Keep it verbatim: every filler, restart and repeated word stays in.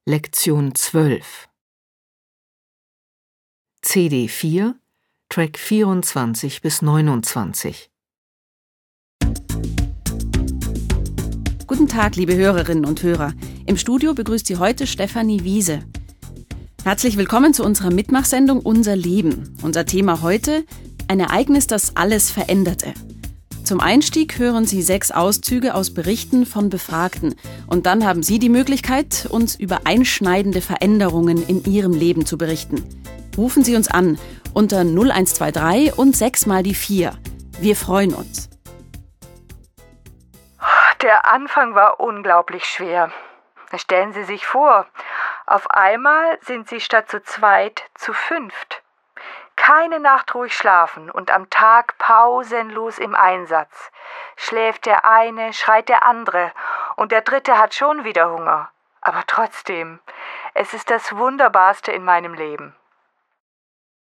Lektion zwölf. C D vier, Track vierundzwanzig bis neunundzwanzig. Guten Tag, liebe Hörerinnen und Hörer. Im Studio begrüßt Sie heute Stefanie Wiese. Herzlich willkommen zu unserer Mitmachsendung Unser Leben. Unser Thema heute: ein Ereignis, das alles veränderte. Zum Einstieg hören Sie sechs Auszüge aus Berichten von Befragten. Und dann haben Sie die Möglichkeit, uns über einschneidende Veränderungen in Ihrem Leben zu berichten. Rufen Sie uns an unter null eins zwei drei und sechs mal die vier. Wir freuen uns. Der Anfang war unglaublich schwer. Stellen Sie sich vor, auf einmal sind Sie statt zu zweit zu fünft. Keine Nacht ruhig schlafen und am Tag pausenlos im Einsatz. Schläft der eine, schreit der andere und der dritte hat schon wieder Hunger. Aber trotzdem, es ist das Wunderbarste in meinem Leben.